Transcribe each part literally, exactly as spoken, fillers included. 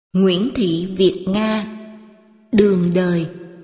Nguyễn Thị Việt Nga, Đường đời.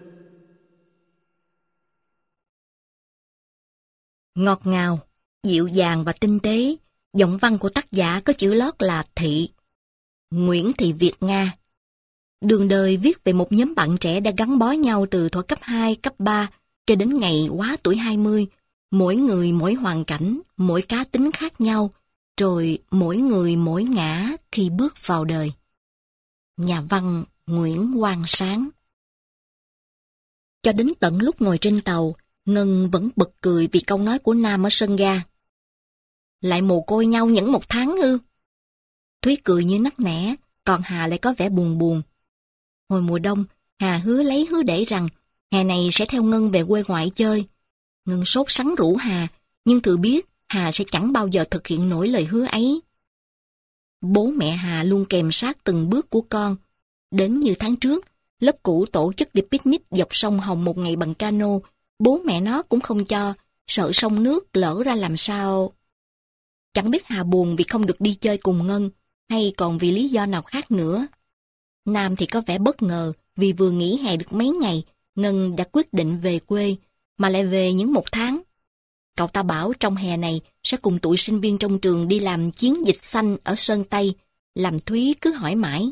Ngọt ngào, dịu dàng và tinh tế, giọng văn của tác giả có chữ lót là Thị. Nguyễn Thị Việt Nga. Đường đời viết về một nhóm bạn trẻ đã gắn bó nhau từ thuở cấp hai, cấp ba cho đến ngày quá tuổi hai mươi, mỗi người mỗi hoàn cảnh, mỗi cá tính khác nhau, rồi mỗi người mỗi ngã khi bước vào đời. Nhà văn Nguyễn Quang Sáng. Cho đến tận lúc ngồi trên tàu, Ngân vẫn bật cười vì câu nói của Nam ở sân ga. Lại mồ côi nhau những một tháng ư? Thúy cười như nắc nẻ, còn Hà lại có vẻ buồn buồn. Hồi mùa đông, Hà hứa lấy hứa để rằng hè này sẽ theo Ngân về quê ngoại chơi. Ngân sốt sắng rủ Hà, nhưng tự biết Hà sẽ chẳng bao giờ thực hiện nổi lời hứa ấy. Bố mẹ Hà luôn kèm sát từng bước của con. Đến như tháng trước, lớp cũ tổ chức đi picnic dọc sông Hồng một ngày bằng cano, bố mẹ nó cũng không cho, sợ sông nước lỡ ra làm sao. Chẳng biết Hà buồn vì không được đi chơi cùng Ngân, hay còn vì lý do nào khác nữa. Nam thì có vẻ bất ngờ vì vừa nghỉ hè được mấy ngày, Ngân đã quyết định về quê, mà lại về những một tháng. Cậu ta bảo trong hè này sẽ cùng tụi sinh viên trong trường đi làm chiến dịch xanh ở Sơn Tây, làm Thúy cứ hỏi mãi.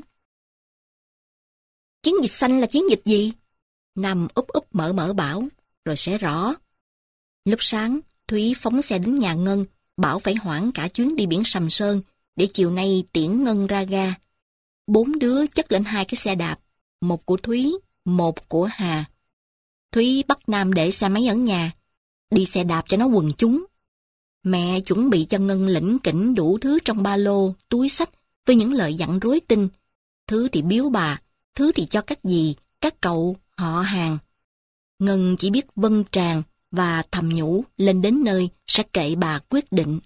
Chiến dịch xanh là chiến dịch gì? Nam úp úp mở mở bảo, rồi sẽ rõ. Lúc sáng, Thúy phóng xe đến nhà Ngân, bảo phải hoãn cả chuyến đi biển Sầm Sơn, để chiều nay tiễn Ngân ra ga. Bốn đứa chất lên hai cái xe đạp, một của Thúy, một của Hà. Thúy bắt Nam để xe máy ở nhà, đi xe đạp cho nó quần chúng. Mẹ chuẩn bị cho Ngân lỉnh kỉnh đủ thứ trong ba lô, túi xách với những lời dặn rối tinh. Thứ thì biếu bà, thứ thì cho các dì, các cậu, họ hàng. Ngân chỉ biết vâng tràng và thầm nhủ lên đến nơi sẽ kệ bà quyết định.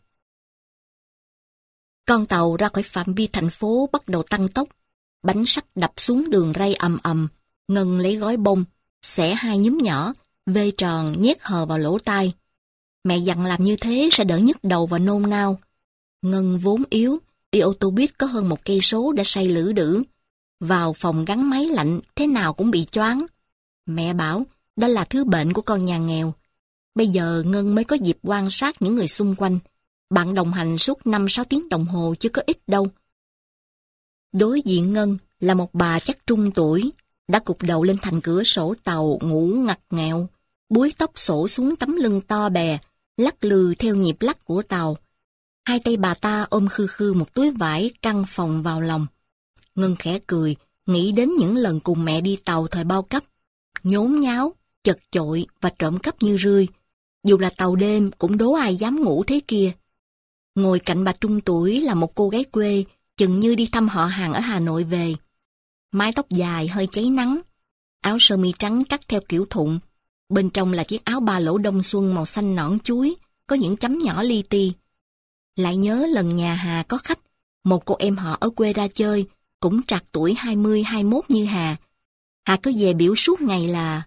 Con tàu ra khỏi phạm vi thành phố bắt đầu tăng tốc. Bánh sắt đập xuống đường ray ầm ầm. Ngân lấy gói bông, xẻ hai nhúm nhỏ, vê tròn nhét hờ vào lỗ tai. Mẹ dặn làm như thế sẽ đỡ nhức đầu và nôn nao. Ngân vốn yếu, đi ô tô buýt có hơn một cây số đã say lử đử. Vào phòng gắn máy lạnh thế nào cũng bị choáng. Mẹ bảo đó là thứ bệnh của con nhà nghèo. Bây giờ Ngân mới có dịp quan sát những người xung quanh. Bạn đồng hành suốt năm sáu tiếng đồng hồ chứ có ít đâu. Đối diện Ngân là một bà chắc trung tuổi, đã cụp đầu lên thành cửa sổ tàu ngủ ngặt nghèo, búi tóc xổ xuống tấm lưng to bè, lắc lư theo nhịp lắc của tàu. Hai tay bà ta ôm khư khư một túi vải căng phòng vào lòng. Ngân khẽ cười, nghĩ đến những lần cùng mẹ đi tàu thời bao cấp, nhốn nháo, chật chội và trộm cắp như rươi. Dù là tàu đêm cũng đố ai dám ngủ thế kia. Ngồi cạnh bà trung tuổi là một cô gái quê, chừng như đi thăm họ hàng ở Hà Nội về. Mái tóc dài hơi cháy nắng, áo sơ mi trắng cắt theo kiểu thụng. Bên trong là chiếc áo ba lỗ đông xuân màu xanh nõn chuối, có những chấm nhỏ li ti. Lại nhớ lần nhà Hà có khách, một cô em họ ở quê ra chơi, cũng trạc tuổi hai mươi hai mốt như Hà. Hà cứ về biểu suốt ngày là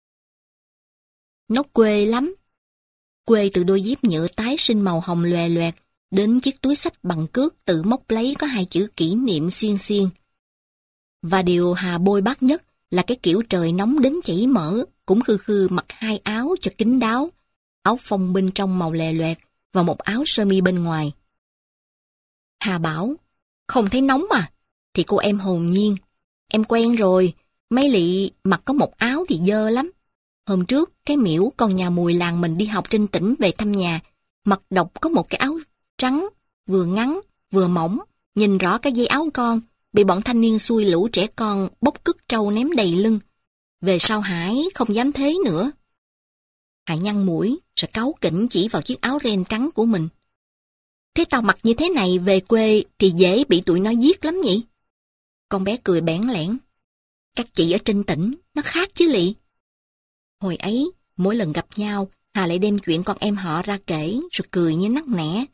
nó quê lắm. Quê từ đôi dép nhựa tái sinh màu hồng lòe loẹt, đến chiếc túi xách bằng cước tự móc lấy có hai chữ kỷ niệm xiên xiên. Và điều Hà bôi bác nhất là cái kiểu trời nóng đến chảy mỡ, cũng khư khư mặc hai áo cho kín đáo, áo phông bên trong màu lè loẹt và một áo sơ mi bên ngoài. Hà bảo, không thấy nóng à? Thì cô em hồn nhiên, em quen rồi, mấy lị mặc có một áo thì dơ lắm. Hôm trước, cái Miễu con nhà Mùi làng mình đi học trên tỉnh về thăm nhà, mặc độc có một cái áo trắng, vừa ngắn, vừa mỏng, nhìn rõ cái dây áo con, bị bọn thanh niên xui lũ trẻ con bốc cứt trâu ném đầy lưng. Về sau Hải không dám thế nữa. Hải nhăn mũi, rồi cáu kỉnh chỉ vào chiếc áo ren trắng của mình. Thế tao mặc như thế này về quê thì dễ bị tụi nó giết lắm nhỉ? Con bé cười bẽn lẽn. Các chị ở trên tỉnh, nó khác chứ lị. Hồi ấy, mỗi lần gặp nhau, Hà lại đem chuyện con em họ ra kể, rồi cười như nắc nẻ.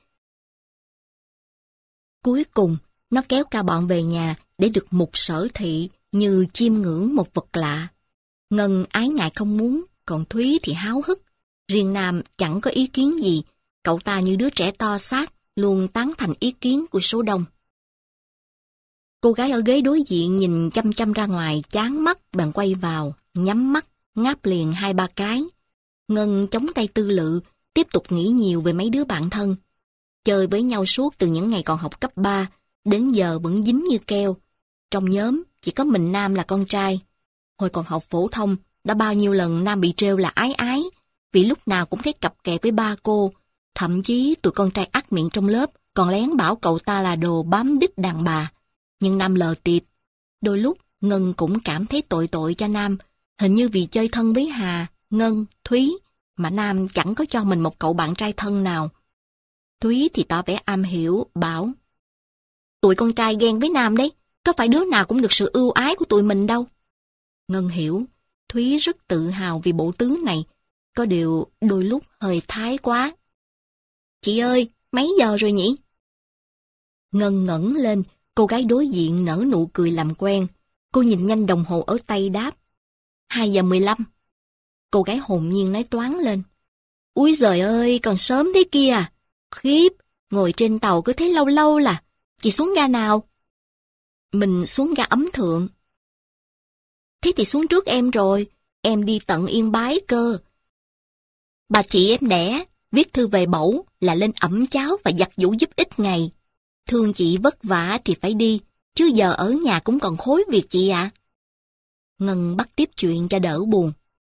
Cuối cùng, nó kéo cả bọn về nhà để được mục sở thị như chiêm ngưỡng một vật lạ. Ngân ái ngại không muốn, còn Thúy thì háo hức. Riêng Nam chẳng có ý kiến gì, cậu ta như đứa trẻ to xác, luôn tán thành ý kiến của số đông. Cô gái ở ghế đối diện nhìn chăm chăm ra ngoài, chán mắt, bèn quay vào, nhắm mắt, ngáp liền hai ba cái. Ngân chống tay tư lự, tiếp tục nghĩ nhiều về mấy đứa bạn thân. Chơi với nhau suốt từ những ngày còn học cấp ba, đến giờ vẫn dính như keo. Trong nhóm, chỉ có mình Nam là con trai. Hồi còn học phổ thông, đã bao nhiêu lần Nam bị trêu là ái ái, vì lúc nào cũng thấy cặp kè với ba cô. Thậm chí tụi con trai ác miệng trong lớp còn lén bảo cậu ta là đồ bám đít đàn bà. Nhưng Nam lờ tịt. Đôi lúc Ngân cũng cảm thấy tội tội cho Nam, hình như vì chơi thân với Hà, Ngân, Thúy, mà Nam chẳng có cho mình một cậu bạn trai thân nào. Thúy thì tỏ vẻ am hiểu, bảo: tụi con trai ghen với Nam đấy, có phải đứa nào cũng được sự ưu ái của tụi mình đâu. Ngân hiểu, Thúy rất tự hào vì bộ tướng này, có điều đôi lúc hơi thái quá. Chị ơi, mấy giờ rồi nhỉ? Ngân ngẩng lên, cô gái đối diện nở nụ cười làm quen. Cô nhìn nhanh đồng hồ ở tay đáp: hai giờ mười lăm. Cô gái hồn nhiên nói toáng lên: úi giời ơi, còn sớm thế kia. Khiếp, ngồi trên tàu cứ thấy lâu lâu là. Chị xuống ga nào? Mình xuống ga Ấm Thượng. Thế thì xuống trước em rồi, em đi tận Yên Bái cơ. Bà chị em đẻ, viết thư về bẩu là lên ẩm cháo và giặt giũ giúp ít ngày. Thương chị vất vả thì phải đi, chứ giờ ở nhà cũng còn khối việc chị ạ. À. Ngân bắt tiếp chuyện cho đỡ buồn.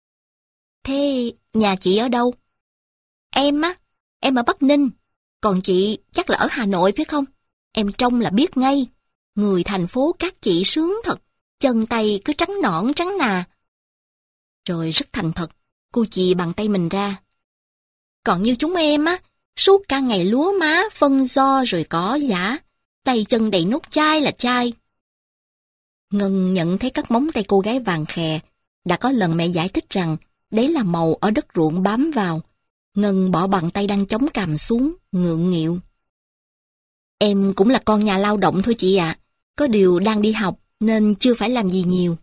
Thế nhà chị ở đâu? Em á, em ở Bắc Ninh. Còn chị chắc là ở Hà Nội phải không? Em trông là biết ngay. Người thành phố các chị sướng thật, chân tay cứ trắng nõn trắng nà. Rồi rất thành thật, cô chì bằng tay mình ra. Còn như chúng em á, suốt cả ngày lúa má, phân do rồi cỏ giả, tay chân đầy nốt chai là chai. Ngân nhận thấy các móng tay cô gái vàng khè. Đã có lần mẹ giải thích rằng đấy là màu ở đất ruộng bám vào. Ngân bỏ bàn tay đang chống cằm xuống, ngượng nghịu. Em cũng là con nhà lao động thôi chị ạ. À. Có điều đang đi học nên chưa phải làm gì nhiều.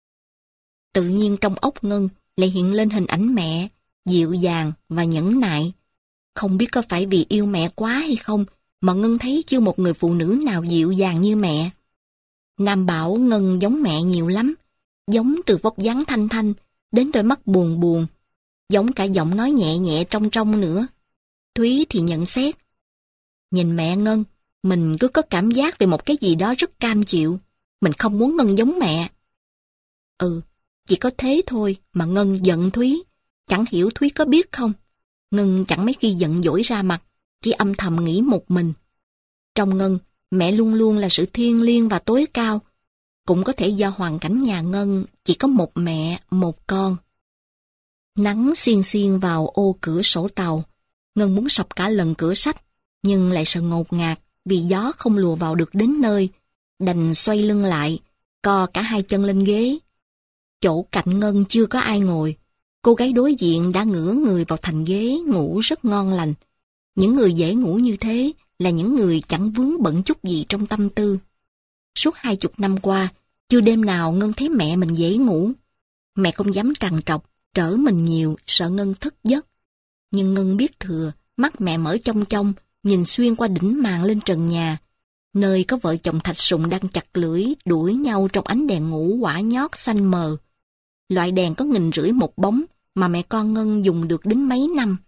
Tự nhiên trong óc Ngân lại hiện lên hình ảnh mẹ, dịu dàng và nhẫn nại. Không biết có phải vì yêu mẹ quá hay không mà Ngân thấy chưa một người phụ nữ nào dịu dàng như mẹ. Nam bảo Ngân giống mẹ nhiều lắm, giống từ vóc dáng thanh thanh đến đôi mắt buồn buồn, giống cả giọng nói nhẹ nhẹ trong trong nữa. Thúy thì nhận xét: nhìn mẹ Ngân, mình cứ có cảm giác về một cái gì đó rất cam chịu. Mình không muốn Ngân giống mẹ. Ừ, chỉ có thế thôi mà Ngân giận Thúy. Chẳng hiểu Thúy có biết không? Ngân chẳng mấy khi giận dỗi ra mặt, chỉ âm thầm nghĩ một mình. Trong Ngân, mẹ luôn luôn là sự thiêng liêng và tối cao. Cũng có thể do hoàn cảnh nhà Ngân chỉ có một mẹ, một con. Nắng xiên xiên vào ô cửa sổ tàu. Ngân muốn sập cả lần cửa sách, nhưng lại sợ ngột ngạt vì gió không lùa vào được đến nơi. Đành xoay lưng lại, co cả hai chân lên ghế. Chỗ cạnh Ngân chưa có ai ngồi. Cô gái đối diện đã ngửa người vào thành ghế ngủ rất ngon lành. Những người dễ ngủ như thế là những người chẳng vướng bận chút gì trong tâm tư. Suốt hai chục năm qua, chưa đêm nào Ngân thấy mẹ mình dễ ngủ. Mẹ không dám trằn trọc, trở mình nhiều, sợ Ngân thức giấc. Nhưng Ngân biết thừa, mắt mẹ mở trong trong, nhìn xuyên qua đỉnh màn lên trần nhà, nơi có vợ chồng Thạch Sùng đang chặt lưỡi đuổi nhau trong ánh đèn ngũ quả nhót xanh mờ. Loại đèn có nghìn rưỡi một bóng mà mẹ con Ngân dùng được đến mấy năm.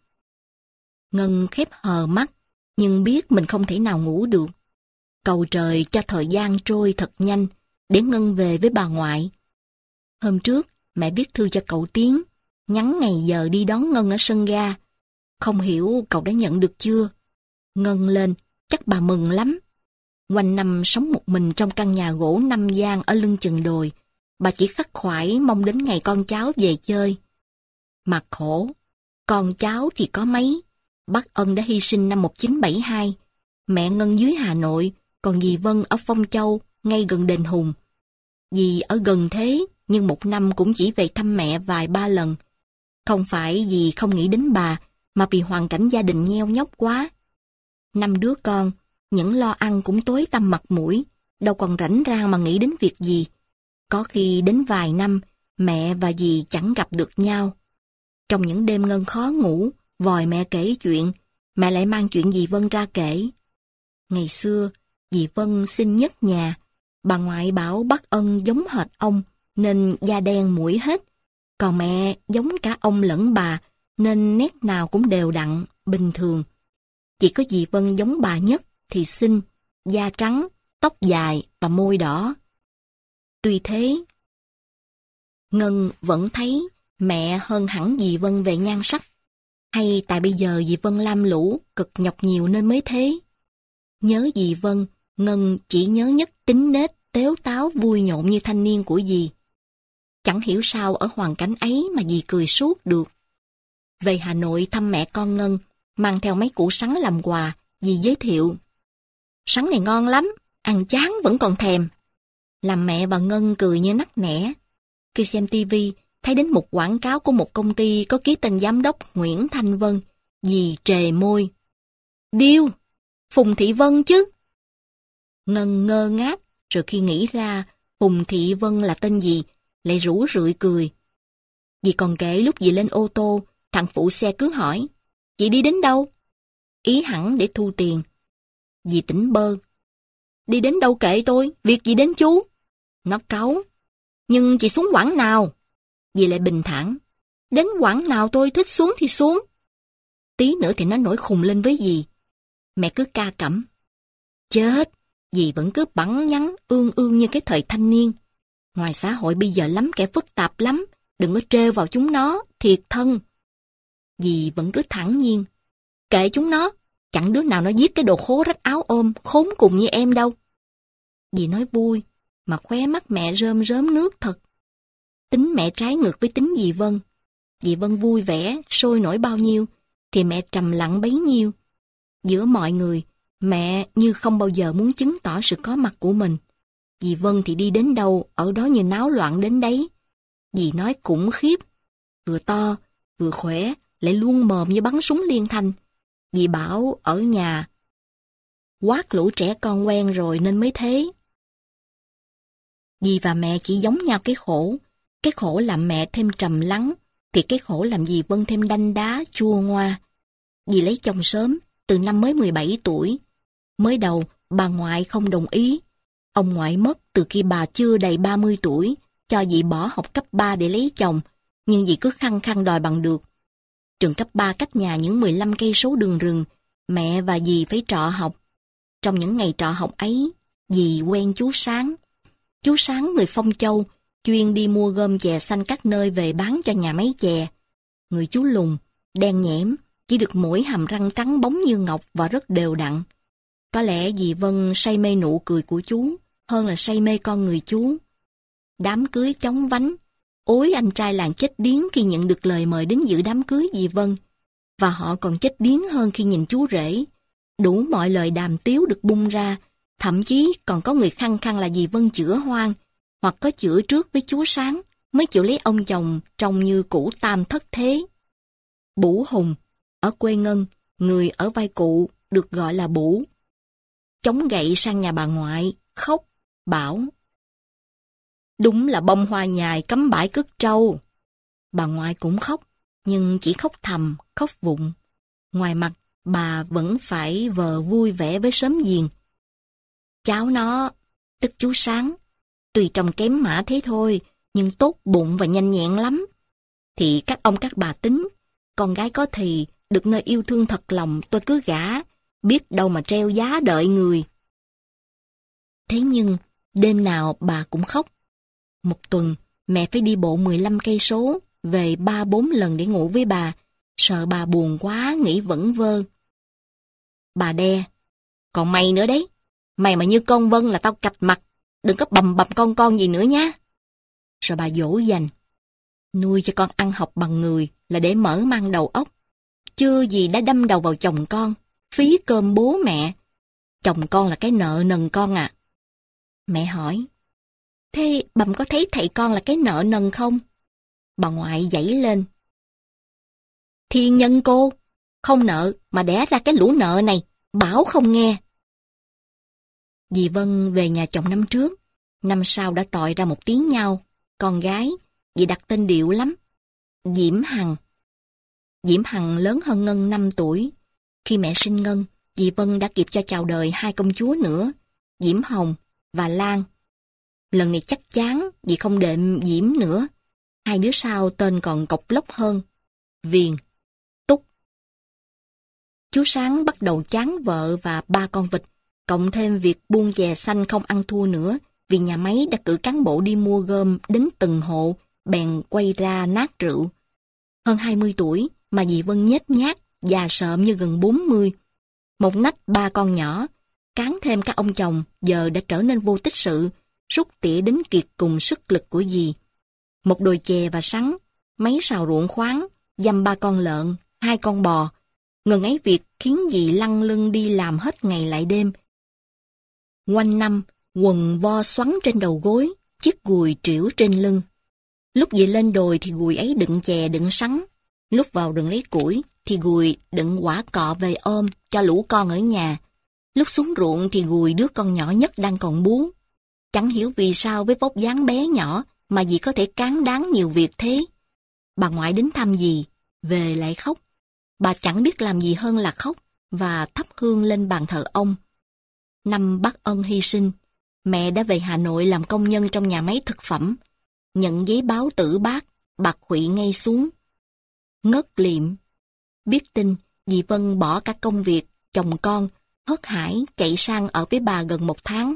Ngân khép hờ mắt, nhưng biết mình không thể nào ngủ được. Cầu trời cho thời gian trôi thật nhanh, để Ngân về với bà ngoại. Hôm trước, mẹ viết thư cho cậu Tiến, nhắn ngày giờ đi đón Ngân ở sân ga. Không hiểu cậu đã nhận được chưa? Ngân lên, chắc bà mừng lắm. Quanh năm sống một mình trong căn nhà gỗ năm gian ở lưng chừng đồi, bà chỉ khắc khoải mong đến ngày con cháu về chơi. Mà khổ, con cháu thì có mấy. Bác Ân đã hy sinh năm một nghìn chín trăm bảy mươi hai, mẹ Ngân dưới Hà Nội, còn dì Vân ở Phong Châu, ngay gần đền Hùng. Dì ở gần thế, nhưng một năm cũng chỉ về thăm mẹ vài ba lần. Không phải vì không nghĩ đến bà, mà vì hoàn cảnh gia đình nheo nhóc quá. Năm đứa con, những lo ăn cũng tối tăm mặt mũi, đâu còn rảnh rang mà nghĩ đến việc gì. Có khi đến vài năm, mẹ và dì chẳng gặp được nhau. Trong những đêm Ngân khó ngủ, vòi mẹ kể chuyện, mẹ lại mang chuyện dì Vân ra kể. Ngày xưa, dì Vân sinh nhất nhà, Bà ngoại bảo bác Ân giống hệt ông, nên da đen mũi hết. Còn mẹ giống cả ông lẫn bà, nên nét nào cũng đều đặn, bình thường. Chỉ có dì Vân giống bà nhất thì xinh, da trắng, tóc dài và môi đỏ. Tuy thế, Ngân vẫn thấy mẹ hơn hẳn dì Vân về nhan sắc. Hay tại bây giờ dì Vân lam lũ, cực nhọc nhiều nên mới thế. Nhớ dì Vân, Ngân chỉ nhớ nhất tính nết, tếu táo, vui nhộn như thanh niên của dì. Chẳng hiểu sao ở hoàn cảnh ấy mà dì cười suốt được. Về Hà Nội thăm mẹ con Ngân, mang theo mấy củ sắn làm quà, dì giới thiệu. Sắn này ngon lắm, ăn chán vẫn còn thèm. Làm mẹ và Ngân cười như nắc nẻ. Khi xem tivi, thấy đến một quảng cáo của một công ty có ký tên giám đốc Nguyễn Thanh Vân, dì trề môi. Điêu, Phùng Thị Vân chứ. Ngân ngơ ngác, rồi khi nghĩ ra Phùng Thị Vân là tên gì, lại rủ rượi cười. Dì còn kể lúc dì lên ô tô, thằng phụ xe cứ hỏi, chị đi đến đâu? Ý hẳn để thu tiền. Dì tỉnh bơ. Đi đến đâu kệ tôi, việc gì đến chú? Nó cáu. Nhưng chị xuống quãng nào? Dì lại bình thản. Đến quãng nào tôi thích xuống thì xuống. Tí nữa thì nó nổi khùng lên với dì. Mẹ cứ ca cẩm. Chết, dì vẫn cứ bẵng nhắn, ương ương như cái thời thanh niên. Ngoài xã hội bây giờ lắm kẻ phức tạp lắm, đừng có trêu vào chúng nó, thiệt thân. Dì vẫn cứ thản nhiên. Kệ chúng nó, chẳng đứa nào nó giết cái đồ khố rách áo ôm, khốn cùng như em đâu. Dì nói vui, mà khóe mắt mẹ rơm rớm nước thật. Tính mẹ trái ngược với tính dì Vân. Dì Vân vui vẻ, sôi nổi bao nhiêu, thì mẹ trầm lặng bấy nhiêu. Giữa mọi người, mẹ như không bao giờ muốn chứng tỏ sự có mặt của mình. Dì Vân thì đi đến đâu, ở đó như náo loạn đến đấy. Dì nói khủng khiếp, vừa to, vừa khỏe, lại luôn mồm như bắn súng liên thanh. Dì bảo ở nhà, quát lũ trẻ con quen rồi nên mới thế. Dì và mẹ chỉ giống nhau cái khổ. Cái khổ làm mẹ thêm trầm lắng, thì cái khổ làm dì Vân thêm đanh đá, chua ngoa. Dì lấy chồng sớm, từ năm mới mười bảy tuổi. Mới đầu, bà ngoại không đồng ý. Ông ngoại mất từ khi bà chưa đầy ba mươi tuổi, cho dì bỏ học cấp ba để lấy chồng, nhưng dì cứ khăng khăng đòi bằng được. Trường cấp ba cách nhà những mười lăm cây số đường rừng, mẹ và dì phải trọ học. Trong những ngày trọ học ấy, dì quen chú Sáng. Chú Sáng người Phong Châu, chuyên đi mua gom chè xanh các nơi về bán cho nhà máy chè. Người chú lùn, đen nhẽm, chỉ được mỗi hàm răng trắng bóng như ngọc và rất đều đặn. Có lẽ dì Vân say mê nụ cười của chú, hơn là say mê con người chú. Đám cưới chóng vánh, ối anh trai làng chết điếng khi nhận được lời mời đến dự đám cưới dì Vân. Và họ còn chết điếng hơn khi nhìn chú rể. Đủ mọi lời đàm tiếu được bung ra, thậm chí còn có người khăng khăng là dì Vân chữa hoang, hoặc có chữa trước với chú Sáng, mới chịu lấy ông chồng trông như củ tam thất thế. Bủ Hùng, ở quê Ngân, người ở vai cụ, được gọi là Bủ. Chống gậy sang nhà bà ngoại, khóc, bảo. Đúng là bông hoa nhài cắm bãi cất trâu. Bà ngoại cũng khóc, nhưng chỉ khóc thầm, khóc vụng. Ngoài mặt, bà vẫn phải vờ vui vẻ với xóm giềng. Cháu nó, tức chú Sáng, tuy trông kém mã thế thôi, nhưng tốt bụng và nhanh nhẹn lắm. Thì các ông các bà tính, con gái có thì, được nơi yêu thương thật lòng tôi cứ gả, biết đâu mà treo giá đợi người. Thế nhưng, đêm nào bà cũng khóc. Một tuần, mẹ phải đi bộ mười lăm cây số, về ba bốn lần để ngủ với bà, sợ bà buồn quá, nghĩ vẩn vơ. Bà đe, còn mày nữa đấy, mày mà như con Vân là tao cạch mặt, đừng có bầm bầm con con gì nữa nhá. Rồi bà dỗ dành, nuôi cho con ăn học bằng người là để mở mang đầu óc. Chưa gì đã đâm đầu vào chồng con, phí cơm bố mẹ. Chồng con là cái nợ nần con à. Mẹ hỏi, thế bầm có thấy thầy con là cái nợ nần không? Bà ngoại giãy lên. Thiên nhân cô, không nợ mà đẻ ra cái lũ nợ này, bảo không nghe. Dì Vân về nhà chồng năm trước, năm sau đã tọi ra một tiếng nhau, con gái, dì đặt tên điệu lắm. Diễm Hằng. Diễm Hằng lớn hơn Ngân năm tuổi. Khi mẹ sinh Ngân, dì Vân đã kịp cho chào đời hai công chúa nữa, Diễm Hồng và Lan. Lần này chắc chán vì không đệm Diễm nữa. Hai đứa sau tên còn cộc lốc hơn. Viền, Túc. Chú Sáng bắt đầu chán vợ và ba con vịt, cộng thêm việc buôn chè xanh không ăn thua nữa, vì nhà máy đã cử cán bộ đi mua gom đến từng hộ, bèn quay ra nát rượu. Hơn hai mươi tuổi mà dì Vân nhếch nhác, già sợm như gần bốn mươi. Một nách ba con nhỏ, cán thêm các ông chồng giờ đã trở nên vô tích sự, rút tỉa đến kiệt cùng sức lực của dì. Một đồi chè và sắn, mấy sào ruộng khoáng, dăm ba con lợn, hai con bò. Ngần ấy việc khiến dì lăn lưng đi làm hết ngày lại đêm. Quanh năm, quần vo xoắn trên đầu gối, chiếc gùi trĩu trên lưng. Lúc dì lên đồi thì gùi ấy đựng chè đựng sắn. Lúc vào rừng lấy củi thì gùi đựng quả cọ về ôm cho lũ con ở nhà. Lúc xuống ruộng thì gùi đứa con nhỏ nhất đang còn bú. Chẳng hiểu vì sao với vóc dáng bé nhỏ mà dì có thể cán đáng nhiều việc thế. Bà ngoại đến thăm dì, về lại khóc. Bà chẳng biết làm gì hơn là khóc và thắp hương lên bàn thờ ông. Năm bác Ân hy sinh, mẹ đã về Hà Nội làm công nhân trong nhà máy thực phẩm. Nhận giấy báo tử bác, bà khụy ngay xuống. Ngất liệm. Biết tin, dì Vân bỏ cả công việc, chồng con, hớt hải chạy sang ở với bà gần một tháng.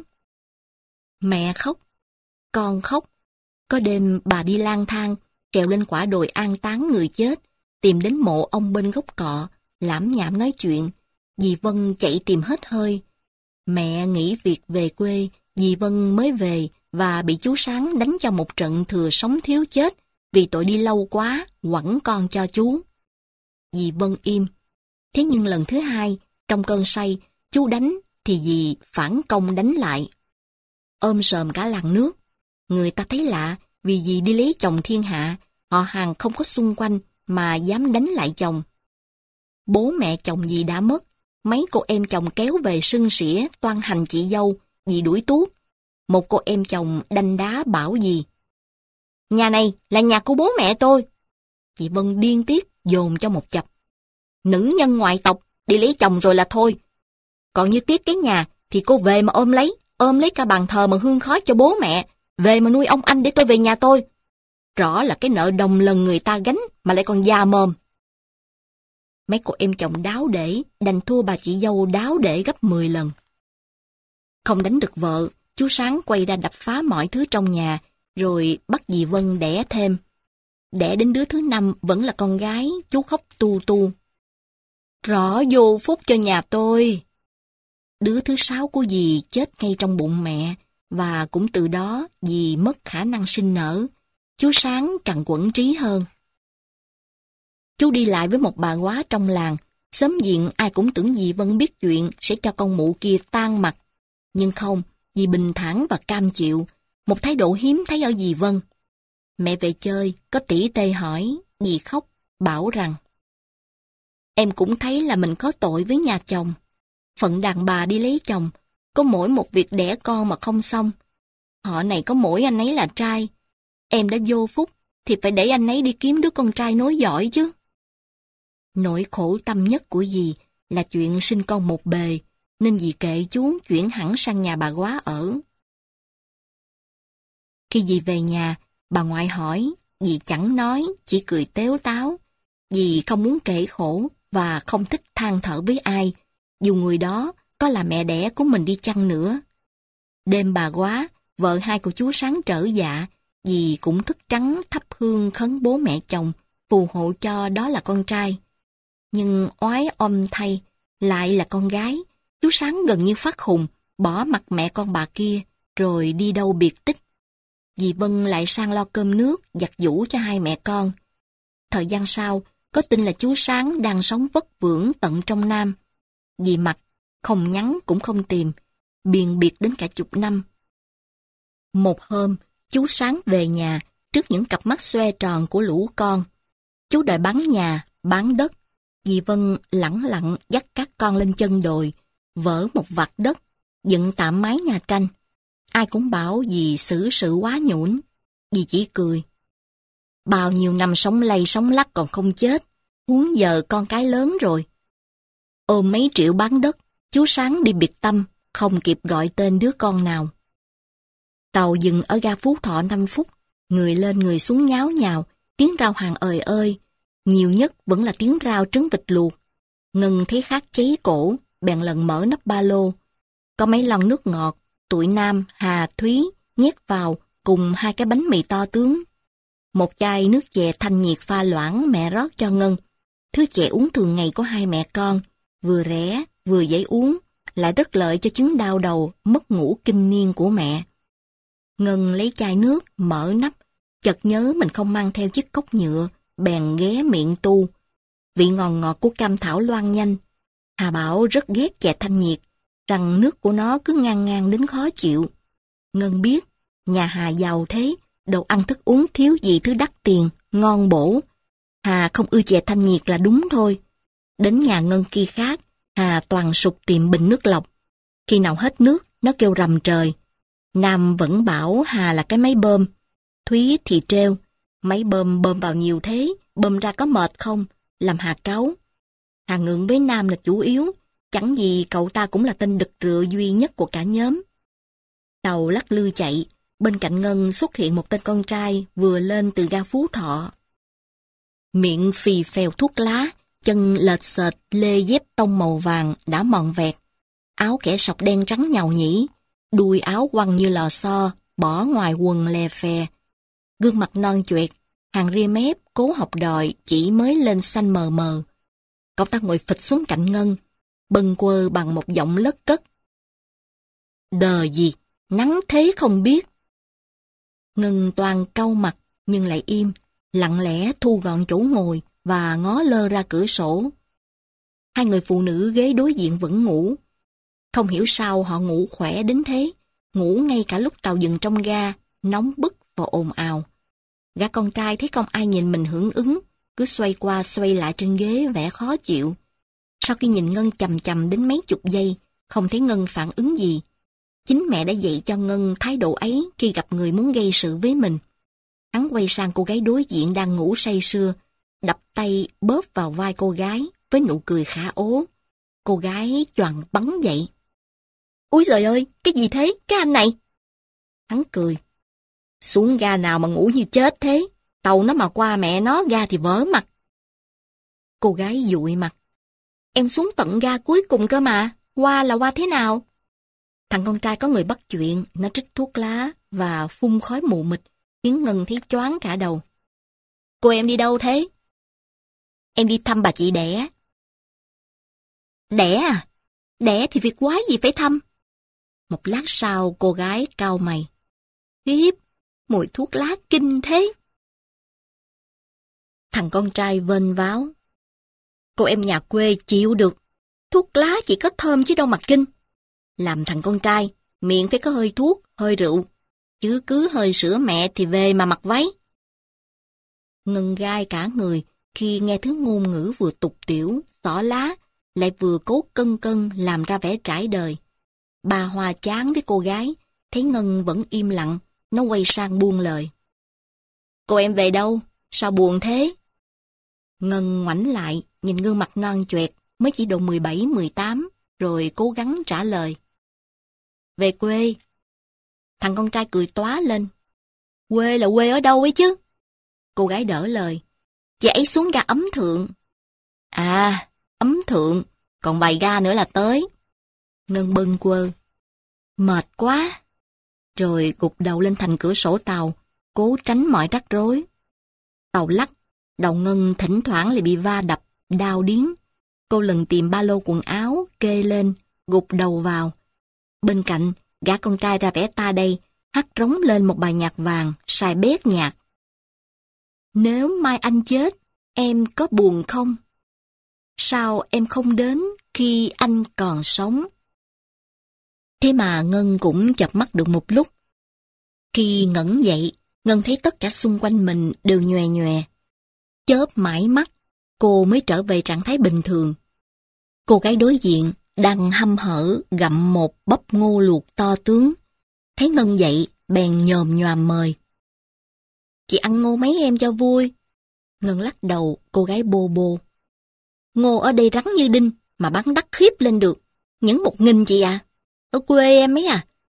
Mẹ khóc, con khóc. Có đêm bà đi lang thang, trèo lên quả đồi an táng người chết, tìm đến mộ ông bên gốc cọ, lảm nhảm nói chuyện. Dì Vân chạy tìm hết hơi. Mẹ nghỉ việc về quê, dì Vân mới về và bị chú Sáng đánh cho một trận thừa sống thiếu chết vì tội đi lâu quá, quẳng con cho chú. Dì Vân im. Thế nhưng lần thứ hai, trong cơn say, chú đánh thì dì phản công đánh lại. Ôm sờm cả làng nước. Người ta thấy lạ vì dì đi lấy chồng thiên hạ, họ hàng không có xung quanh mà dám đánh lại chồng. Bố mẹ chồng dì đã mất, mấy cô em chồng kéo về sưng sỉa toan hành chị dâu, dì đuổi tuốt. Một cô em chồng đanh đá bảo dì: "Nhà này là nhà của bố mẹ tôi." Chị Vân điên tiết dồn cho một chập. "Nữ nhân ngoại tộc, đi lấy chồng rồi là thôi. Còn như tiếc cái nhà thì cô về mà ôm lấy, ôm lấy cả bàn thờ mà hương khói cho bố mẹ, về mà nuôi ông anh để tôi về nhà tôi. Rõ là cái nợ đồng lần người ta gánh mà lại còn già mồm." Mấy cô em chồng đáo để, đành thua bà chị dâu đáo để gấp mười lần. Không đánh được vợ, chú Sáng quay ra đập phá mọi thứ trong nhà, rồi bắt dì Vân đẻ thêm. Đẻ đến đứa thứ năm vẫn là con gái, chú khóc tu tu. "Rõ vô phúc cho nhà tôi." Đứa thứ sáu của dì chết ngay trong bụng mẹ, và cũng từ đó dì mất khả năng sinh nở. Chú Sáng càng quẫn trí hơn. Chú đi lại với một bà góa trong làng, xóm diện ai cũng tưởng dì Vân biết chuyện sẽ cho con mụ kia tan mặt. Nhưng không, dì bình thản và cam chịu, một thái độ hiếm thấy ở dì Vân. Mẹ về chơi, có tỉ tê hỏi, dì khóc, bảo rằng: "Em cũng thấy là mình có tội với nhà chồng. Phận đàn bà đi lấy chồng, có mỗi một việc đẻ con mà không xong. Họ này có mỗi anh ấy là trai. Em đã vô phúc, thì phải để anh ấy đi kiếm đứa con trai nối dõi chứ." Nỗi khổ tâm nhất của dì là chuyện sinh con một bề, nên dì kệ chú chuyển hẳn sang nhà bà góa ở. Khi dì về nhà, bà ngoại hỏi, dì chẳng nói, chỉ cười tếu táo. Dì không muốn kể khổ và không thích than thở với ai, dù người đó có là mẹ đẻ của mình đi chăng nữa. Đêm bà góa, vợ hai của chú Sáng trở dạ, dì cũng thức trắng thắp hương khấn bố mẹ chồng, phù hộ cho đó là con trai. Nhưng oái om thay, lại là con gái. Chú Sáng gần như phát khùng, bỏ mặc mẹ con bà kia, rồi đi đâu biệt tích. Dì Vân lại sang lo cơm nước, giặt giũ cho hai mẹ con. Thời gian sau, có tin là chú Sáng đang sống vất vưởng tận trong Nam. Dì mặc, không nhắn cũng không tìm, biền biệt đến cả chục năm. Một hôm, chú Sáng về nhà, trước những cặp mắt xoe tròn của lũ con. Chú đòi bán nhà, bán đất. Dì Vân lẳng lặng dắt các con lên chân đồi, vỡ một vạt đất, dựng tạm mái nhà tranh. Ai cũng bảo dì xử sự quá nhũn. Dì chỉ cười. Bao nhiêu năm sống lay sống lắc còn không chết, huống giờ con cái lớn rồi. Ôm mấy triệu bán đất, chú Sáng đi biệt tâm, không kịp gọi tên đứa con nào. Tàu dừng ở ga Phú Thọ năm phút, người lên người xuống nháo nhào, tiếng rao hàng ời ơi. Nhiều nhất vẫn là tiếng rao trứng vịt luộc. Ngân thấy khát cháy cổ, bèn lần mở nắp ba lô. Có mấy lon nước ngọt, tụi Nam, Hà, Thúy nhét vào cùng hai cái bánh mì to tướng. Một chai nước chè thanh nhiệt pha loãng mẹ rót cho Ngân. Thứ chè uống thường ngày của hai mẹ con, vừa rẻ, vừa dễ uống, lại rất lợi cho chứng đau đầu, mất ngủ kinh niên của mẹ. Ngân lấy chai nước, mở nắp, chợt nhớ mình không mang theo chiếc cốc nhựa, bèn ghé miệng tu. Vị ngọt ngọt của cam thảo loang nhanh. Hà bảo rất ghét chè thanh nhiệt, rằng nước của nó cứ ngang ngang đến khó chịu. Ngân biết, nhà Hà giàu thế, đồ ăn thức uống thiếu gì thứ đắt tiền, ngon bổ. Hà không ưa chè thanh nhiệt là đúng thôi. Đến nhà Ngân kia khác, Hà toàn sục tìm bình nước lọc. Khi nào hết nước, nó kêu rầm trời. Nam vẫn bảo Hà là cái máy bơm. Thúy thì trêu, máy bơm bơm vào nhiều thế, bơm ra có mệt không, làm Hà cáu. Hà ngượng với Nam là chủ yếu, chẳng gì cậu ta cũng là tên đực rựa duy nhất của cả nhóm. Tàu lắc lư chạy, bên cạnh Ngân xuất hiện một tên con trai vừa lên từ ga Phú Thọ. Miệng phì phèo thuốc lá, chân lệch xệch lê dép tông màu vàng đã mòn vẹt, áo kẻ sọc đen trắng nhàu nhĩ, đuôi áo quăng như lò xo, bỏ ngoài quần lè phè. Gương mặt non choẹt, hàng ria mép, cố học đòi chỉ mới lên xanh mờ mờ. Cậu ta ngồi phịch xuống cạnh Ngân, bâng quơ bằng một giọng lất cất. Đờ gì, nắng thế không biết. Ngân toàn cau mặt nhưng lại im, lặng lẽ thu gọn chỗ ngồi và ngó lơ ra cửa sổ. Hai người phụ nữ ghế đối diện vẫn ngủ. Không hiểu sao họ ngủ khỏe đến thế, ngủ ngay cả lúc tàu dừng trong ga, nóng bức và ồn ào. Gã con trai thấy không ai nhìn mình hưởng ứng, cứ xoay qua xoay lại trên ghế vẻ khó chịu. Sau khi nhìn Ngân chằm chằm đến mấy chục giây, không thấy Ngân phản ứng gì. Chính mẹ đã dạy cho Ngân thái độ ấy khi gặp người muốn gây sự với mình. Hắn quay sang cô gái đối diện đang ngủ say sưa, đập tay bóp vào vai cô gái với nụ cười khả ố. Cô gái choàng bắn dậy. Úi giời ơi, cái gì thế, cái anh này? Hắn cười. Xuống ga nào mà ngủ như chết thế, tàu nó mà qua mẹ nó ga thì vỡ mặt. Cô gái dụi mặt. Em xuống tận ga cuối cùng cơ mà, qua là qua thế nào? Thằng con trai có người bắt chuyện, nó trích thuốc lá và phun khói mù mịt, khiến Ngân thấy choáng cả đầu. Cô em đi đâu thế? Em đi thăm bà chị đẻ. Đẻ à? Đẻ thì việc quái gì phải thăm? Một lát sau cô gái cau mày. Khiếp, mùi thuốc lá kinh thế. Thằng con trai vênh váo. Cô em nhà quê chịu được, thuốc lá chỉ có thơm chứ đâu mà kinh. Làm thằng con trai, miệng phải có hơi thuốc, hơi rượu, chứ cứ hơi sữa mẹ thì về mà mặc váy. Ngân gai cả người khi nghe thứ ngôn ngữ vừa tục tiểu, xỏ lá, lại vừa cố cân cân làm ra vẻ trải đời. Bà hòa chán với cô gái, thấy Ngân vẫn im lặng, nó quay sang buông lời. Cô em về đâu? Sao buồn thế? Ngân ngoảnh lại, nhìn gương mặt non choẹt, mới chỉ độ mười bảy mười tám, rồi cố gắng trả lời. Về quê. Thằng con trai cười tóa lên. Quê là quê ở đâu ấy chứ? Cô gái đỡ lời. Chị ấy xuống ga Ấm Thượng. À, Ấm Thượng, còn vài ga nữa là tới. Ngân bâng quơ. Mệt quá. Rồi gục đầu lên thành cửa sổ tàu, cố tránh mọi rắc rối. Tàu lắc, đầu Ngân thỉnh thoảng lại bị va đập, đau điếng. Cô lần tìm ba lô quần áo, kê lên, gục đầu vào. Bên cạnh, gã con trai ra vẻ ta đây, hắt rống lên một bài nhạc vàng, sai bét nhạc. Nếu mai anh chết, em có buồn không? Sao em không đến khi anh còn sống? Thế mà Ngân cũng chợp mắt được một lúc. Khi ngẩng dậy, Ngân thấy tất cả xung quanh mình đều nhòe nhòe. Chớp mãi mắt, cô mới trở về trạng thái bình thường. Cô gái đối diện đang hăm hở gặm một bắp ngô luộc to tướng. Thấy Ngân dậy, bèn nhòm nhòm mời. Chị ăn ngô mấy em cho vui. Ngân lắc đầu, cô gái bô bô. Ngô ở đây rắn như đinh, mà bán đắt khiếp lên được. Những một nghìn chị à. Ở quê em ấy à,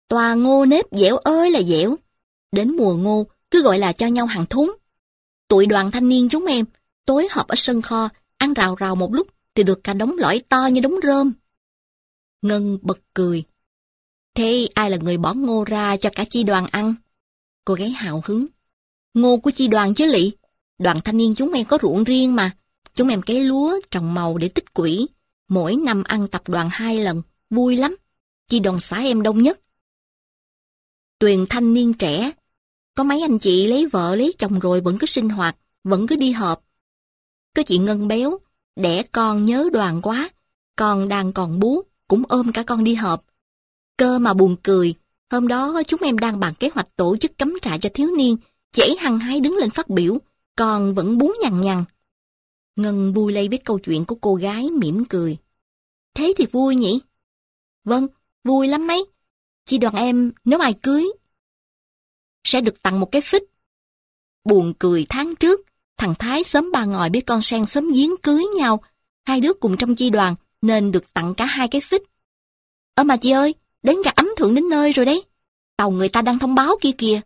Toà ngô nếp dẻo ơi là dẻo. Đến mùa ngô, cứ gọi là cho nhau hàng thúng. Tụi đoàn thanh niên chúng em, tối họp ở sân kho, ăn rào rào một lúc, thì được cả đống lõi to như đống rơm. Ngân bật cười. Thế ai là người bỏ ngô ra cho cả chi đoàn ăn? Cô gái hào hứng. Ngô của chi đoàn chứ lị. Đoàn thanh niên chúng em có ruộng riêng mà. Chúng em cấy lúa, trồng màu để tích quỹ. Mỗi năm ăn tập đoàn hai lần, vui lắm. Chi đoàn xã em đông nhất. Tuyền thanh niên trẻ. Có mấy anh chị lấy vợ lấy chồng rồi vẫn cứ sinh hoạt, vẫn cứ đi họp. Có chị Ngân béo, đẻ con nhớ đoàn quá. Con đang còn bú, cũng ôm cả con đi họp. Cơ mà buồn cười, hôm đó chúng em đang bàn kế hoạch tổ chức cắm trại cho thiếu niên, chị ấy hăng hái đứng lên phát biểu, còn vẫn bú nhằn nhằn. Ngân vui lây với câu chuyện của cô gái, mỉm cười. Thế thì vui nhỉ? Vâng, vui lắm mấy. Chị đoàn em nếu ai cưới sẽ được tặng một cái phích. Buồn cười tháng trước, thằng Thái xóm Ba Ngòi với con Sen xóm Giếng cưới nhau, hai đứa cùng trong chi đoàn nên được tặng cả hai cái phích. Ơ mà chị ơi, đến ga ấm thượng đến nơi rồi đấy. Tàu người ta đang thông báo kia kìa.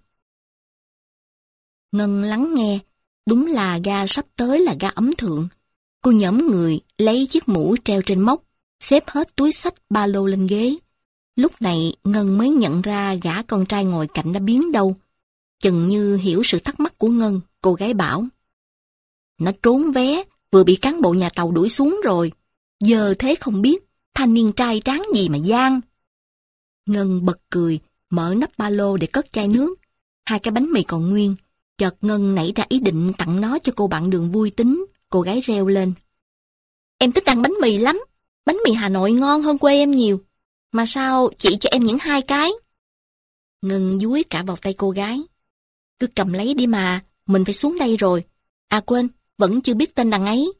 Ngân lắng nghe, đúng là ga sắp tới là ga ấm thượng. Cô nhõm người lấy chiếc mũ treo trên móc, xếp hết túi xách ba lô lên ghế. Lúc này Ngân mới nhận ra gã con trai ngồi cạnh đã biến đâu. Chừng như hiểu sự thắc mắc của Ngân, cô gái bảo. Nó trốn vé, vừa bị cán bộ nhà tàu đuổi xuống rồi. Giờ thế không biết, thanh niên trai tráng gì mà gian. Ngân bật cười, mở nắp ba lô để cất chai nước. Hai cái bánh mì còn nguyên. Chợt Ngân nảy ra ý định tặng nó cho cô bạn đường vui tính. Cô gái reo lên. Em thích ăn bánh mì lắm. Bánh mì Hà Nội ngon hơn quê em nhiều. Mà sao chị cho em những hai cái? Ngân dúi cả vào tay cô gái. Cứ cầm lấy đi mà, mình phải xuống đây rồi. À quên, vẫn chưa biết tên đằng ấy.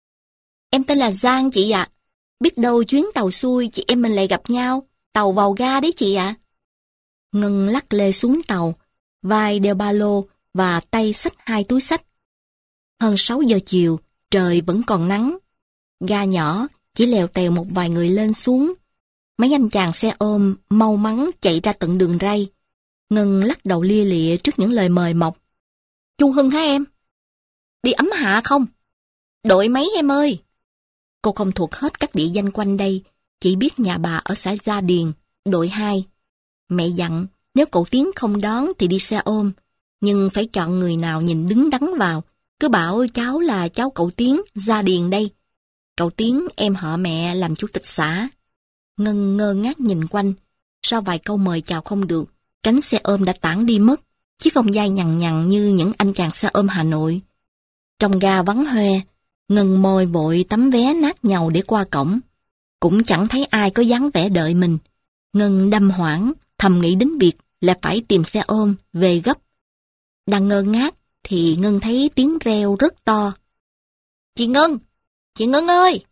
Em tên là Giang chị ạ. Biết đâu chuyến tàu xuôi chị em mình lại gặp nhau. Tàu vào ga đấy chị ạ. Ngân lắc lê xuống tàu, vai đeo ba lô và tay xách hai túi xách. Hơn sáu giờ chiều, trời vẫn còn nắng. Ga nhỏ, chỉ lèo tèo một vài người lên xuống. Mấy anh chàng xe ôm mau mắn chạy ra tận đường ray. Ngân lắc đầu lia lịa trước những lời mời mọc. Chu Hưng hả em? Đi Ấm Hạ không? Đội mấy em ơi? Cô không thuộc hết các địa danh quanh đây, chỉ biết nhà bà ở xã Gia Điền, đội hai. Mẹ dặn, nếu cậu Tiến không đón thì đi xe ôm, nhưng phải chọn người nào nhìn đứng đắn vào, cứ bảo cháu là cháu cậu Tiến, Gia Điền đây. Cậu Tiến em họ mẹ làm chủ tịch xã. Ngân ngơ ngác nhìn quanh, sau vài câu mời chào không được, cánh xe ôm đã tản đi mất, chứ không dai nhằn nhằn như những anh chàng xe ôm Hà Nội. Trong ga vắng hoe, Ngân môi vội tấm vé nát nhàu để qua cổng. Cũng chẳng thấy ai có dáng vẻ đợi mình. Ngân đâm hoảng, thầm nghĩ đến việc là phải tìm xe ôm, về gấp. Đang ngơ ngác, thì Ngân thấy tiếng reo rất to. Chị Ngân! Chị Ngân ơi!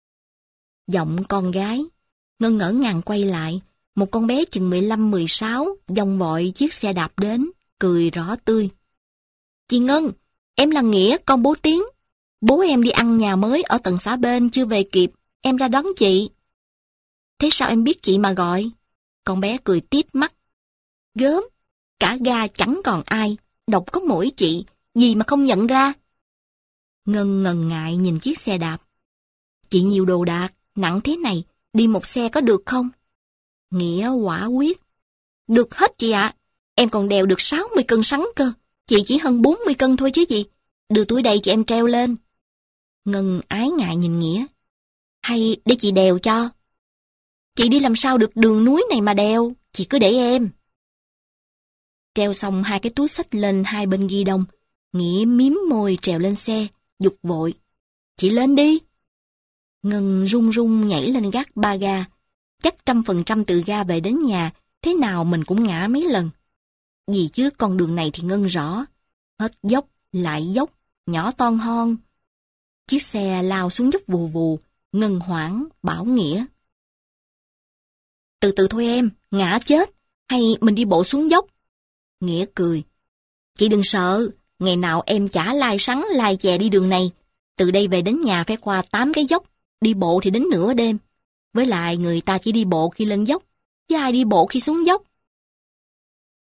Giọng con gái. Ngân ngỡ ngàng quay lại, một con bé chừng mười lăm mười sáu, dòng vội chiếc xe đạp đến, cười rõ tươi. Chị Ngân, em là Nghĩa, con bố Tiến. Bố em đi ăn nhà mới ở tận xã bên chưa về kịp, em ra đón chị. Thế sao em biết chị mà gọi? Con bé cười tít mắt. Gớm, cả ga chẳng còn ai, độc có mỗi chị, gì mà không nhận ra. Ngân ngần ngại nhìn chiếc xe đạp. Chị nhiều đồ đạc, nặng thế này, đi một xe có được không? Nghĩa quả quyết. Được hết chị ạ, em còn đèo được sáu mươi cân sắn cơ, chị chỉ hơn bốn mươi cân thôi chứ gì. Đưa túi đây chị em treo lên. Ngân ái ngại nhìn Nghĩa. Hay để chị đèo cho? Chị đi làm sao được đường núi này mà đèo, chị cứ để em. Treo xong hai cái túi xách lên hai bên ghi đông, Nghĩa miếm môi trèo lên xe, giục vội. Chị lên đi. Ngân run run nhảy lên gác ba ga. Chắc trăm phần trăm từ ga về đến nhà, thế nào mình cũng ngã mấy lần. Vì chứ con đường này thì Ngân rõ. Hết dốc, lại dốc, nhỏ ton hon. Chiếc xe lao xuống dốc vù vù, Ngân hoảng, bảo Nghĩa. Từ từ thôi em, ngã chết, hay mình đi bộ xuống dốc? Nghĩa cười. Chị đừng sợ, ngày nào em chả lai sắn lai chè đi đường này. Từ đây về đến nhà phải qua tám cái dốc, đi bộ thì đến nửa đêm. Với lại người ta chỉ đi bộ khi lên dốc, chứ ai đi bộ khi xuống dốc.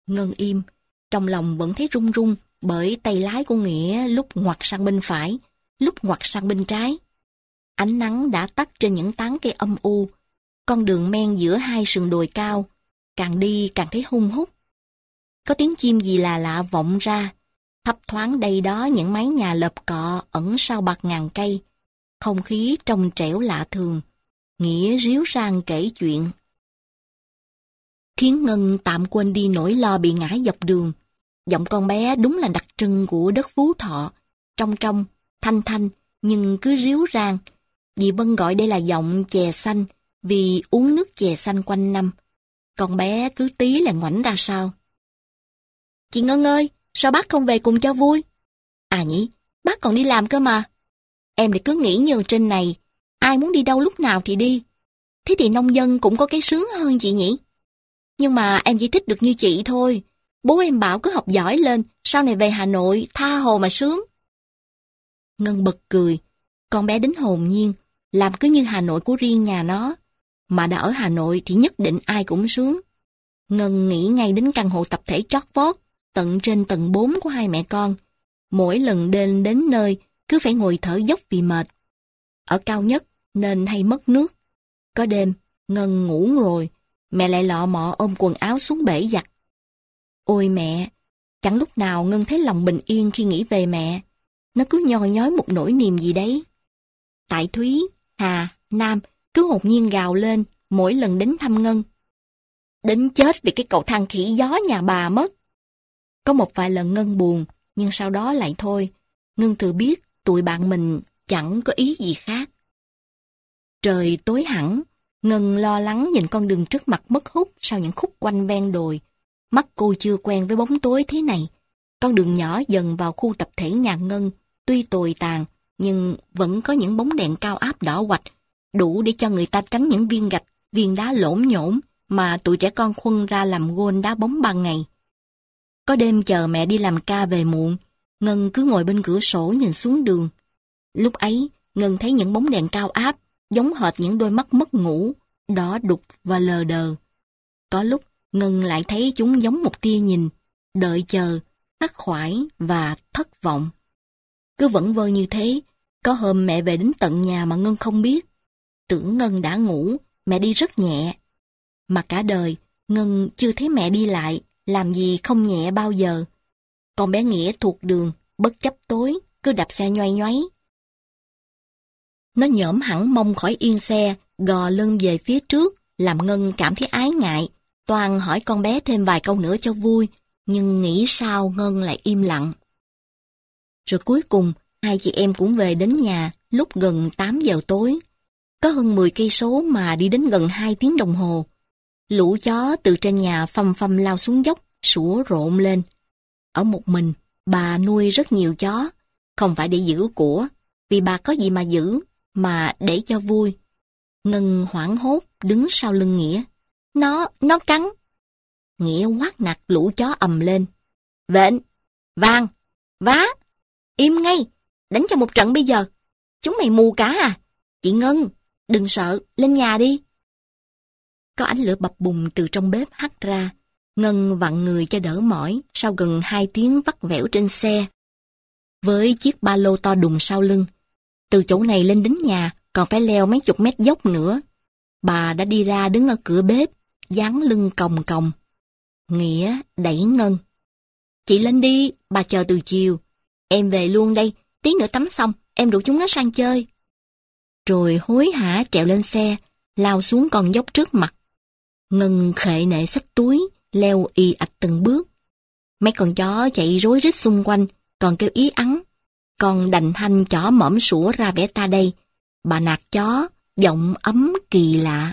Ngân im, trong lòng vẫn thấy run run bởi tay lái của Nghĩa lúc ngoặt sang bên phải, lúc ngoặt sang bên trái. Ánh nắng đã tắt trên những tán cây âm u, con đường men giữa hai sườn đồi cao, càng đi càng thấy hun hút. Có tiếng chim gì là lạ vọng ra, thấp thoáng đây đó những mái nhà lợp cọ ẩn sau bạt ngàn cây. Không khí trong trẻo lạ thường, Nghĩa ríu rang kể chuyện. Khiến Ngân tạm quên đi nỗi lo bị ngã dọc đường. Giọng con bé đúng là đặc trưng của đất Phú Thọ, trong trong, thanh thanh, nhưng cứ ríu rang. Dì Vân gọi đây là giọng chè xanh, vì uống nước chè xanh quanh năm. Con bé cứ tí là ngoảnh ra sau. Chị Ngân ơi, sao bác không về cùng cho vui? À nhỉ, bác còn đi làm cơ mà. Em thì cứ nghĩ như trên này, ai muốn đi đâu lúc nào thì đi. Thế thì nông dân cũng có cái sướng hơn chị nhỉ? Nhưng mà em chỉ thích được như chị thôi. Bố em bảo cứ học giỏi lên, sau này về Hà Nội tha hồ mà sướng. Ngân bật cười, con bé đến hồn nhiên, làm cứ như Hà Nội của riêng nhà nó. Mà đã ở Hà Nội thì nhất định ai cũng sướng. Ngân nghĩ ngay đến căn hộ tập thể chót vót, tận trên tầng bốn của hai mẹ con. Mỗi lần đến đến nơi, cứ phải ngồi thở dốc vì mệt. Ở cao nhất nên hay mất nước. Có đêm, Ngân ngủ rồi, mẹ lại lọ mọ ôm quần áo xuống bể giặt. Ôi mẹ, chẳng lúc nào Ngân thấy lòng bình yên khi nghĩ về mẹ. Nó cứ nhoi nhói một nỗi niềm gì đấy. Tại Thúy, Hà, Nam cứ hồn nhiên gào lên mỗi lần đến thăm Ngân. Đến chết vì cái cầu thang khỉ gió nhà bà mất. Có một vài lần Ngân buồn, nhưng sau đó lại thôi. Ngân thừa biết tụi bạn mình chẳng có ý gì khác. Trời tối hẳn, Ngân lo lắng nhìn con đường trước mặt mất hút sau những khúc quanh ven đồi. Mắt cô chưa quen với bóng tối thế này. Con đường nhỏ dần vào khu tập thể nhà Ngân, tuy tồi tàn, nhưng vẫn có những bóng đèn cao áp đỏ quạch, đủ để cho người ta tránh những viên gạch, viên đá lổn nhổn mà tụi trẻ con khuân ra làm gôn đá bóng ban ngày. Có đêm chờ mẹ đi làm ca về muộn, Ngân cứ ngồi bên cửa sổ nhìn xuống đường. Lúc ấy, Ngân thấy những bóng đèn cao áp, giống hệt những đôi mắt mất ngủ, đỏ đục và lờ đờ. Có lúc, Ngân lại thấy chúng giống một tia nhìn, đợi chờ, khắc khoải và thất vọng. Cứ vẩn vơ như thế, có hôm mẹ về đến tận nhà mà Ngân không biết. Tưởng Ngân đã ngủ, mẹ đi rất nhẹ. Mà cả đời, Ngân chưa thấy mẹ đi lại, làm gì không nhẹ bao giờ. Con bé Nghĩa thuộc đường, bất chấp tối, cứ đạp xe nhoay nhoáy. Nó nhổm hẳn mông khỏi yên xe, gò lưng về phía trước, làm Ngân cảm thấy ái ngại. Toàn hỏi con bé thêm vài câu nữa cho vui, nhưng nghĩ sao Ngân lại im lặng. Rồi cuối cùng, hai chị em cũng về đến nhà lúc gần tám giờ tối. Có hơn mười cây số mà đi đến gần hai tiếng đồng hồ. Lũ chó từ trên nhà phầm phầm lao xuống dốc, sủa rộn lên. Ở một mình, bà nuôi rất nhiều chó, không phải để giữ của, vì bà có gì mà giữ, mà để cho vui. Ngân hoảng hốt đứng sau lưng Nghĩa. Nó, nó cắn. Nghĩa quát nạt lũ chó ầm lên. Vện, vàng, vá, im ngay, đánh cho một trận bây giờ. Chúng mày mù cả à? Chị Ngân, đừng sợ, lên nhà đi. Có ánh lửa bập bùng từ trong bếp hắt ra. Ngân vặn người cho đỡ mỏi sau gần hai tiếng vắt vẻo trên xe. Với chiếc ba lô to đùng sau lưng, từ chỗ này lên đến nhà còn phải leo mấy chục mét dốc nữa. Bà đã đi ra đứng ở cửa bếp, dáng lưng còng còng. Nghĩa đẩy Ngân. Chị lên đi, bà chờ từ chiều. Em về luôn đây, tí nữa tắm xong, em rủ chúng nó sang chơi. Rồi hối hả trèo lên xe, lao xuống con dốc trước mặt. Ngân khệ nệ xách túi, leo ì ạch từng bước. Mấy con chó chạy rối rít xung quanh, còn kêu ý ắng. Còn đành hanh chó mõm sủa ra vẻ ta đây. Bà nạt chó, giọng ấm kỳ lạ.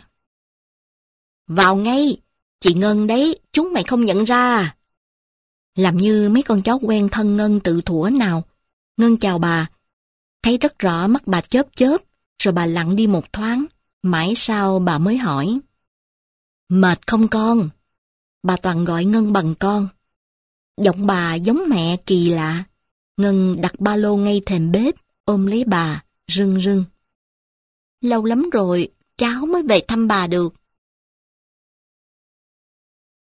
Vào ngay, chị Ngân đấy, chúng mày không nhận ra. Làm như mấy con chó quen thân Ngân từ thuở nào. Ngân chào bà, thấy rất rõ mắt bà chớp chớp, rồi bà lặng đi một thoáng, mãi sau bà mới hỏi. Mệt không con? Bà toàn gọi Ngân bằng con. Giọng bà giống mẹ kỳ lạ. Ngân đặt ba lô ngay thềm bếp, ôm lấy bà, rưng rưng. Lâu lắm rồi, cháu mới về thăm bà được.